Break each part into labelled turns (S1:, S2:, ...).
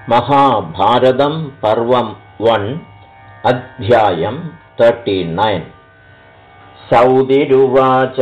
S1: महाभारतं पर्वं 1 अध्यायं 39। सौदिरुवाच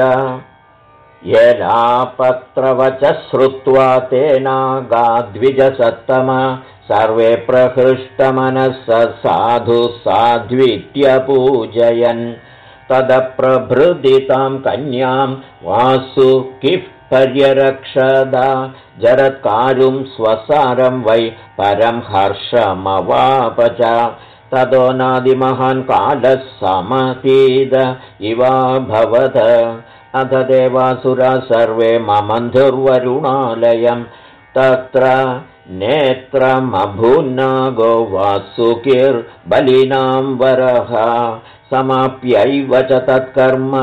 S1: यलापत्रवच श्रुत्वा तेनागाद्विजसत्तम सर्वे प्रहृष्टमनः साधु साध्वीत्यपूजयन् तदप्रभृदितां कन्यां वासुकिः पर्यरक्षदा जरत्कारुं स्वसारं वै परं हर्षमवाप च ततो नादिमहान् कालः समतीद इवाभवत् अथ देवासुरा सर्वे ममन्धुर्वरुणालयं तत्र नेत्रमभून्नागो वासुकिर्बलिनां वरः समाप्यैव च तत्कर्म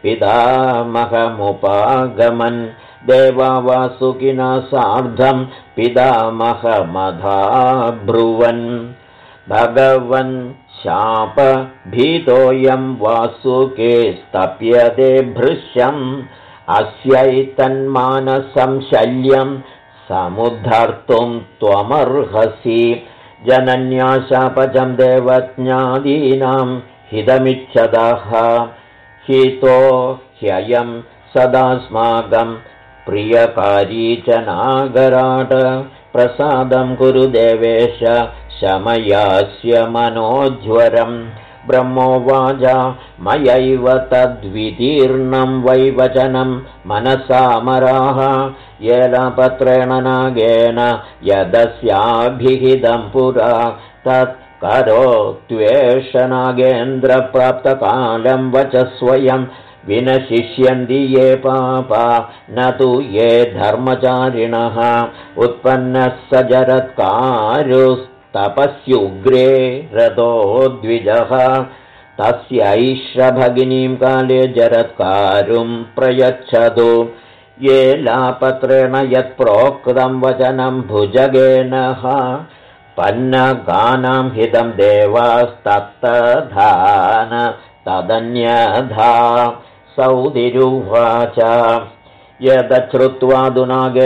S1: पितामहमुपागमन् देवा वासुकिना सार्धं पितामहमधाब्रुवन् भगवन् शापभीतोऽयं वासुके स्तप्यते भृश्यम् अस्यैतन्मानसं शल्यं समुद्धर्तुं त्वमर्हसि जनन्या शापजं देवज्ञादीनां हितमिच्छदः हितो ह्ययं सदास्माकं प्रियकारी च नागराट प्रसादं कुरु देवेश शमयास्य मनोज्वरम् ब्रह्मोवाच मयैव तद्वितीर्णं वै वचनं मनसामराः येलपत्रेण नागेन यदस्याभिहितं पुरा तत् करोत्वेष नागेन्द्रप्राप्तकालं वच स्वयं विनशिष्यन्ति ये पापा न तु ये धर्मचारिणः उत्पन्नः स जरत्कारुस्तपस्युग्रे रतो द्विजः तस्यैष भगिनीं काले जरत्कारुं प्रयच्छतु ये लापत्रेण यत्प्रोक्तं वचनं भुजगेनः पन्नगानां हितं देवास्तत्तधान तदन्यधा सौदिरुवाच यदश्रुत्वा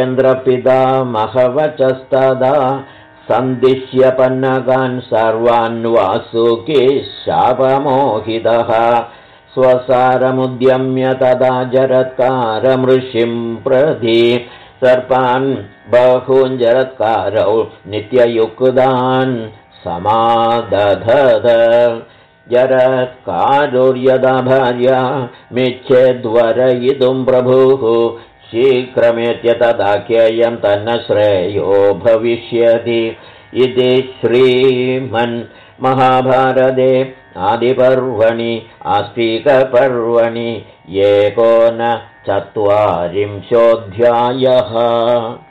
S1: नागेन्द्रपितामहवचस्तदा सन्दिश्य पन्नगान् सर्वान् वासुकिः शापमोहितः स्वसारमुद्यम्य तदा जरत्कारमृषिं प्रति सर्पान् बहून् जरत्कारौ नित्ययुक्तान् समादधत जरत्कारुर्यदा भार्या मिच्छेद्वरयितुं प्रभुः शीघ्रमेत्य तदाख्येयं तन्न श्रेयो भविष्यति इति श्रीमन्महाभारते आदिपर्वणि आस्तिकपर्वणि 1 चत्वारिंशोऽध्यायः।